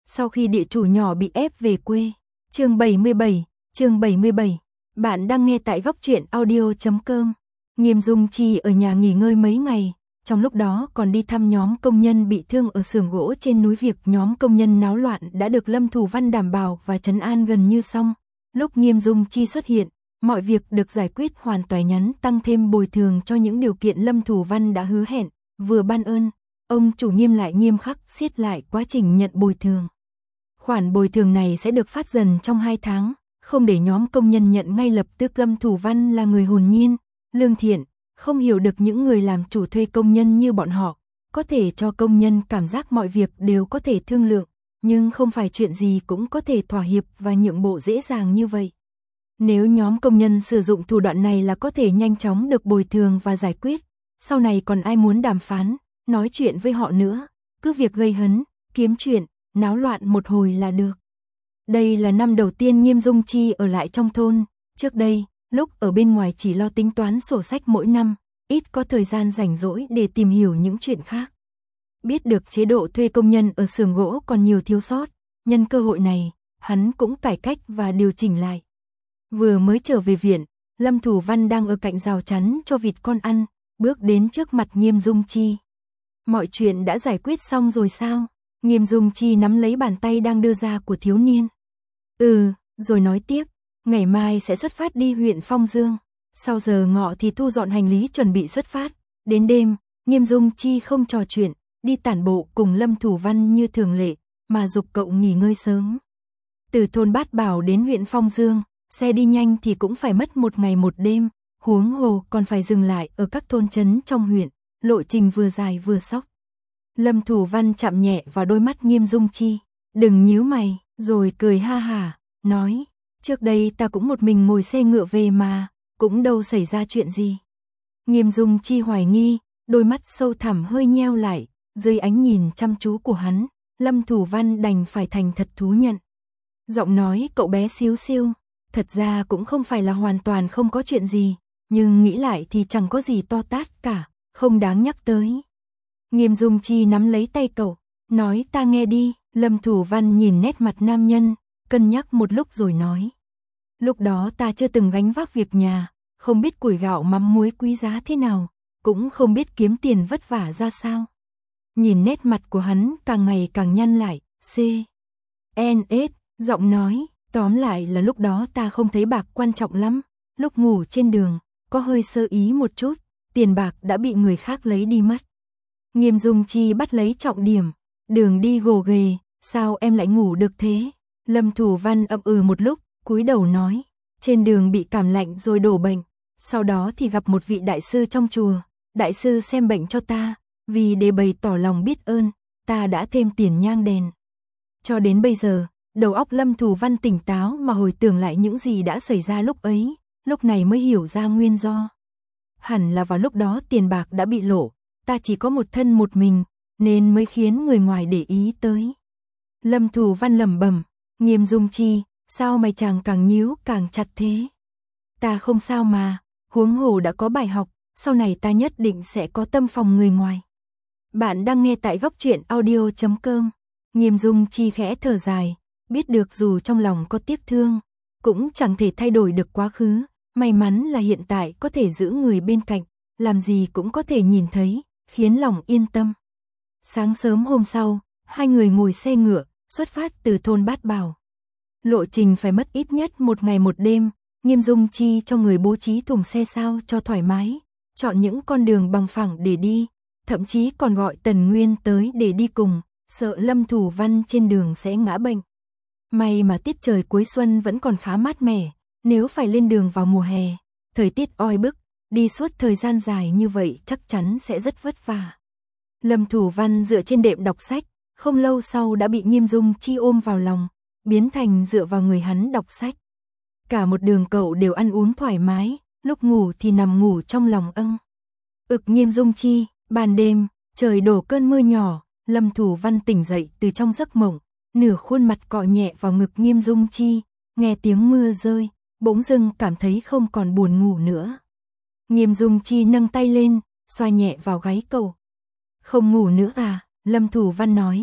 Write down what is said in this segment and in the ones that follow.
Sau khi địa chủ nhỏ bị ép về quê. Chương 77. Bạn đang nghe tại góc truyện audio.com. Nghiêm Dung Chi ở nhà nghỉ ngơi mấy ngày, trong lúc đó còn đi thăm nhóm công nhân bị thương ở xưởng gỗ trên núi. Việc nhóm công nhân náo loạn đã được Lâm Thủ Văn đảm bảo và trấn an gần như xong. Lúc Nghiêm Dung Chi xuất hiện, mọi việc được giải quyết hoàn toàn, nhắn tăng thêm bồi thường cho những điều kiện Lâm Thủ Văn đã hứa hẹn, vừa ban ơn, ông chủ Nghiêm lại nghiêm khắc siết lại quá trình nhận bồi thường. Khoản bồi thường này sẽ được phát dần trong 2 tháng, không để nhóm công nhân nhận ngay lập tức. Lâm Thủ Văn là người hồn nhiên, lương thiện, không hiểu được những người làm chủ thuê công nhân như bọn họ, có thể cho công nhân cảm giác mọi việc đều có thể thương lượng, nhưng không phải chuyện gì cũng có thể thỏa hiệp và nhượng bộ dễ dàng như vậy. Nếu nhóm công nhân sử dụng thủ đoạn này là có thể nhanh chóng được bồi thường và giải quyết, sau này còn ai muốn đàm phán, nói chuyện với họ nữa, cứ việc gây hấn, kiếm chuyện, náo loạn một hồi là được. Đây là năm đầu tiên Nghiêm Dung Chi ở lại trong thôn, trước đây, lúc ở bên ngoài chỉ lo tính toán sổ sách mỗi năm, ít có thời gian rảnh rỗi để tìm hiểu những chuyện khác. Biết được chế độ thuê công nhân ở xưởng gỗ còn nhiều thiếu sót, nhân cơ hội này, hắn cũng cải cách và điều chỉnh lại. Vừa mới trở về viện, Lâm Thủ Văn đang ở cạnh rào chắn cho vịt con ăn, bước đến trước mặt Nghiêm Dung Chi. Mọi chuyện đã giải quyết xong rồi sao? Nghiêm Dung Chi nắm lấy bàn tay đang đưa ra của thiếu niên. Rồi nói tiếp, ngày mai sẽ xuất phát đi huyện Phong Dương. Sau giờ ngọ thì thu dọn hành lý chuẩn bị xuất phát. Đến đêm, Nghiêm Dung Chi không trò chuyện, đi tản bộ cùng Lâm Thủ Văn như thường lệ, mà giục cậu nghỉ ngơi sớm. Từ thôn Bát Bảo đến huyện Phong Dương, xe đi nhanh thì cũng phải mất 1 ngày 1 đêm, huống hồ còn phải dừng lại ở các thôn trấn trong huyện, lộ trình vừa dài vừa sóc. Lâm Thủ Văn chạm nhẹ vào đôi mắt Nghiêm Dung Chi, đừng nhíu mày, rồi cười ha hả, nói, trước đây ta cũng một mình ngồi xe ngựa về mà, cũng đâu xảy ra chuyện gì. Nghiêm Dung Chi hoài nghi, đôi mắt sâu thẳm hơi nheo lại, dưới ánh nhìn chăm chú của hắn, Lâm Thủ Văn đành phải thành thật thú nhận. Giọng nói cậu bé xíu xiu, thật ra cũng không phải là hoàn toàn không có chuyện gì, nhưng nghĩ lại thì chẳng có gì to tát cả, không đáng nhắc tới. Nghiêm Dung Chi nắm lấy tay cậu, nói ta nghe đi. Lâm Thủ Văn nhìn nét mặt nam nhân, cân nhắc một lúc rồi nói. Lúc đó ta chưa từng gánh vác việc nhà, không biết củi gạo mắm muối quý giá thế nào, cũng không biết kiếm tiền vất vả ra sao. Nhìn nét mặt của hắn càng ngày càng nhăn lại, giọng nói, tóm lại là lúc đó ta không thấy bạc quan trọng lắm, lúc ngủ trên đường, có hơi sơ ý một chút, tiền bạc đã bị người khác lấy đi mất. Nghiêm Dung Chi bắt lấy trọng điểm, đường đi gồ ghề, sao em lại ngủ được thế? Lâm Thủ Văn ậm một lúc, cúi đầu nói, trên đường bị cảm lạnh rồi đổ bệnh, sau đó thì gặp một vị đại sư trong chùa, đại sư xem bệnh cho ta, vì để bày tỏ lòng biết ơn, ta đã thêm tiền nhang đèn. Cho đến bây giờ, đầu óc Lâm Thủ Văn tỉnh táo mà hồi tưởng lại những gì đã xảy ra lúc ấy, lúc này mới hiểu ra nguyên do. Hẳn là vào lúc đó tiền bạc đã bị lộ, ta chỉ có một thân một mình, nên mới khiến người ngoài để ý tới. Lâm Thủ Văn lẩm bẩm, Nghiêm Dung Chi, sao mày chàng càng nhíu càng chặt thế? Ta không sao mà, huống hồ đã có bài học, sau này ta nhất định sẽ có tâm phòng người ngoài. Bạn đang nghe tại góc truyện audio.com. Nghiêm Dung Chi khẽ thở dài, biết được dù trong lòng có tiếc thương, cũng chẳng thể thay đổi được quá khứ, may mắn là hiện tại có thể giữ người bên cạnh, làm gì cũng có thể nhìn thấy, khiến lòng yên tâm. Sáng sớm hôm sau, hai người ngồi xe ngựa, xuất phát từ thôn Bát Bảo. Lộ trình phải mất ít nhất 1 ngày 1 đêm, Nghiêm Dung Chi cho người bố trí thùng xe sao cho thoải mái, chọn những con đường bằng phẳng để đi, thậm chí còn gọi Tần Nguyên tới để đi cùng, sợ Lâm Thủ Văn trên đường sẽ ngã bệnh. May mà tiết trời cuối xuân vẫn còn khá mát mẻ, nếu phải lên đường vào mùa hè, thời tiết oi bức, đi suốt thời gian dài như vậy chắc chắn sẽ rất vất vả. Lâm Thủ Văn dựa trên đệm đọc sách, không lâu sau đã bị Nghiêm Dung Chi ôm vào lòng, biến thành dựa vào người hắn đọc sách. Cả một đường cậu đều ăn uống thoải mái, lúc ngủ thì nằm ngủ trong lòng âng. Nghiêm Dung Chi, ban đêm, trời đổ cơn mưa nhỏ, Lâm Thủ Văn tỉnh dậy từ trong giấc mộng, nửa khuôn mặt cọ nhẹ vào ngực Nghiêm Dung Chi, nghe tiếng mưa rơi, bỗng dưng cảm thấy không còn buồn ngủ nữa. Nghiêm Dung Chi nâng tay lên, xoa nhẹ vào gáy cậu. Không ngủ nữa à? Lâm Thủ Văn nói.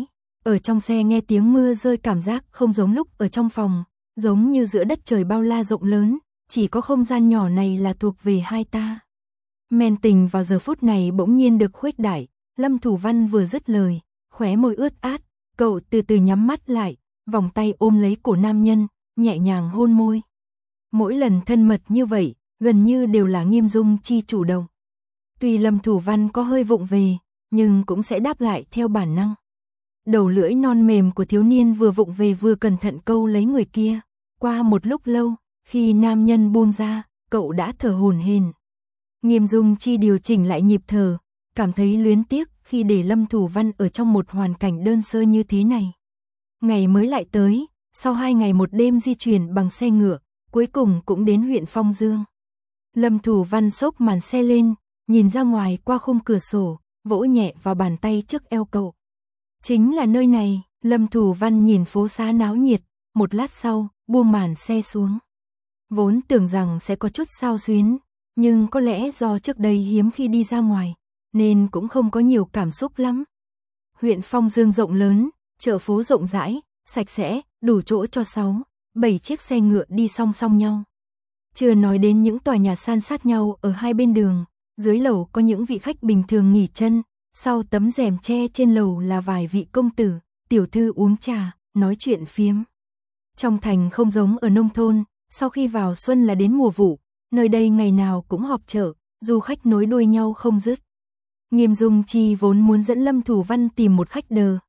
Ở trong xe nghe tiếng mưa rơi cảm giác không giống lúc ở trong phòng, giống như giữa đất trời bao la rộng lớn, chỉ có không gian nhỏ này là thuộc về hai ta. Men tình vào giờ phút này bỗng nhiên được khuếch đại, Lâm Thủ Văn vừa dứt lời, khóe môi ướt át, cậu từ từ nhắm mắt lại, vòng tay ôm lấy cổ nam nhân, nhẹ nhàng hôn môi. Mỗi lần thân mật như vậy, gần như đều là Nghiêm Dung Chi chủ động. Tuy Lâm Thủ Văn có hơi vụng về, nhưng cũng sẽ đáp lại theo bản năng. Đầu lưỡi non mềm của thiếu niên vừa vụng về vừa cẩn thận câu lấy người kia. Qua một lúc lâu, khi nam nhân buông ra, cậu đã thở hổn hển. Nghiêm Dung Chi điều chỉnh lại nhịp thở, cảm thấy luyến tiếc khi để Lâm Thủ Văn ở trong một hoàn cảnh đơn sơ như thế này. Ngày mới lại tới, sau 2 ngày một đêm di chuyển bằng xe ngựa, cuối cùng cũng đến huyện Phong Dương. Lâm Thủ Văn xốc màn xe lên, nhìn ra ngoài qua khung cửa sổ, vỗ nhẹ vào bàn tay trước eo cậu. Chính là nơi này, Lâm Thủ Văn nhìn phố xá náo nhiệt, một lát sau, buông màn xe xuống. Vốn tưởng rằng sẽ có chút xao xuyến, nhưng có lẽ do trước đây hiếm khi đi ra ngoài, nên cũng không có nhiều cảm xúc lắm. Huyện Phong Dương rộng lớn, chợ phố rộng rãi, sạch sẽ, đủ chỗ cho 6-7 chiếc xe ngựa đi song song nhau. Chưa nói đến những tòa nhà san sát nhau ở hai bên đường, dưới lầu có những vị khách bình thường nghỉ chân, sau tấm rèm tre trên lầu là vài vị công tử, tiểu thư uống trà, nói chuyện phiếm. Trong thành không giống ở nông thôn, sau khi vào xuân là đến mùa vụ, nơi đây ngày nào cũng họp chợ, du khách nối đuôi nhau không dứt. Nghiêm Dung Chi vốn muốn dẫn Lâm Thủ Văn tìm một khách đờ,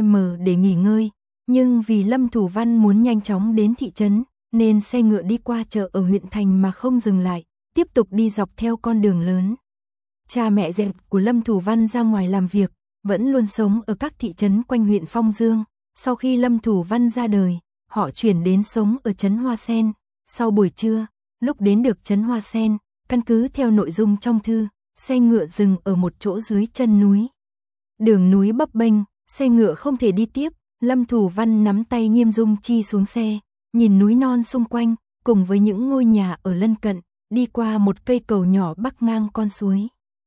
để nghỉ ngơi, nhưng vì Lâm Thủ Văn muốn nhanh chóng đến thị trấn, nên xe ngựa đi qua chợ ở huyện thành mà không dừng lại, tiếp tục đi dọc theo con đường lớn. Cha mẹ dẹt của Lâm Thủ Văn ra ngoài làm việc, vẫn luôn sống ở các thị trấn quanh huyện Phong Dương. Sau khi Lâm Thủ Văn ra đời, họ chuyển đến sống ở trấn Hoa Sen. Sau buổi trưa, lúc đến được trấn Hoa Sen, căn cứ theo nội dung trong thư, xe ngựa dừng ở một chỗ dưới chân núi. Đường núi bấp bênh, xe ngựa không thể đi tiếp, Lâm Thủ Văn nắm tay Nghiêm Dung Chi xuống xe, nhìn núi non xung quanh, cùng với những ngôi nhà ở lân cận, đi qua một cây cầu nhỏ bắc ngang con suối.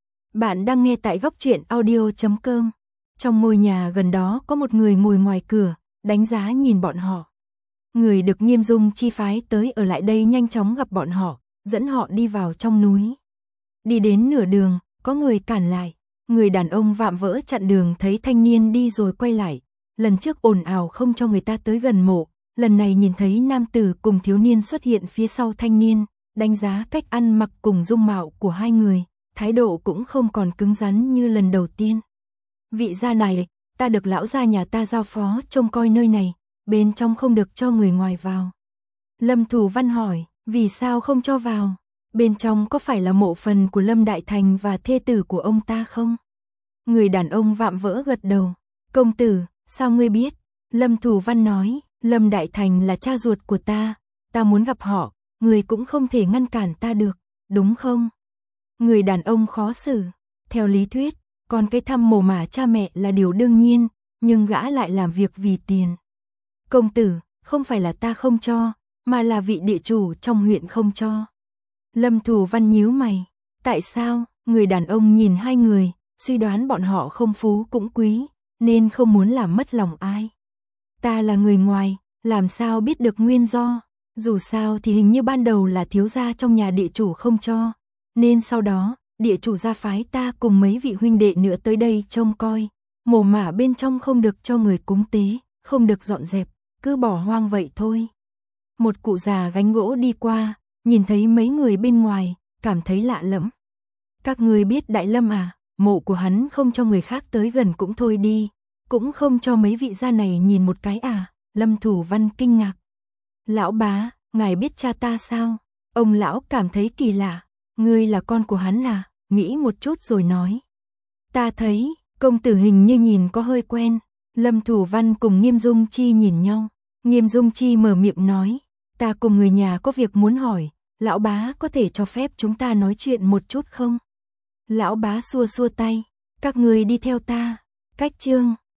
Bạn đang nghe tại góc truyện audio.com. Trong ngôi nhà gần đó có một người ngồi ngoài cửa, đánh giá nhìn bọn họ. Người được Nghiêm Dung Chi phái tới ở lại đây nhanh chóng gặp bọn họ, dẫn họ đi vào trong núi. Đi đến nửa đường, có người cản lại. Người đàn ông vạm vỡ chặn đường thấy thanh niên đi rồi quay lại. Lần trước ồn ào không cho người ta tới gần mộ, lần này nhìn thấy nam tử cùng thiếu niên xuất hiện phía sau thanh niên, đánh giá cách ăn mặc cùng dung mạo của hai người, thái độ cũng không còn cứng rắn như lần đầu tiên. Vị gia này, ta được lão gia nhà ta giao phó trông coi nơi này, bên trong không được cho người ngoài vào. Lâm Thủ Văn hỏi, vì sao không cho vào? Bên trong có phải là mộ phần của Lâm Đại Thành và thê tử của ông ta không? Người đàn ông vạm vỡ gật đầu. Công tử, sao ngươi biết? Lâm Thủ Văn nói, Lâm Đại Thành là cha ruột của ta muốn gặp họ, người cũng không thể ngăn cản ta được, đúng không? Người đàn ông khó xử. Theo lý thuyết, còn cái thăm mồ mả cha mẹ là điều đương nhiên, nhưng gã lại làm việc vì tiền. Công tử, không phải là ta không cho, mà là vị địa chủ trong huyện không cho. Lâm Thủ Văn nhíu mày. Tại sao? Người đàn ông nhìn hai người, suy đoán bọn họ không phú cũng quý, nên không muốn làm mất lòng ai. Ta là người ngoài, làm sao biết được nguyên do? Dù sao thì hình như ban đầu là thiếu gia trong nhà địa chủ không cho, nên sau đó, địa chủ gia phái ta cùng mấy vị huynh đệ nữa tới đây trông coi. Mồ mả bên trong không được cho người cúng tế, không được dọn dẹp, cứ bỏ hoang vậy thôi. Một cụ già gánh gỗ đi qua, nhìn thấy mấy người bên ngoài, cảm thấy lạ lẫm. Các người biết Đại Lâm à, mộ của hắn không cho người khác tới gần cũng thôi đi, cũng không cho mấy vị gia này nhìn một cái à? Lâm Thủ Văn kinh ngạc. Lão bá, ngài biết cha ta sao? Ông lão cảm thấy kỳ lạ. Ngươi là con của hắn à? Nghĩ một chút rồi nói. Ta thấy, công tử hình như nhìn có hơi quen. Lâm Thủ Văn cùng Nghiêm Dung Chi nhìn nhau. Nghiêm Dung Chi mở miệng nói. Ta cùng người nhà có việc muốn hỏi. Lão bá có thể cho phép chúng ta nói chuyện một chút không? Lão bá xua xua tay. Các người đi theo ta. Cách chương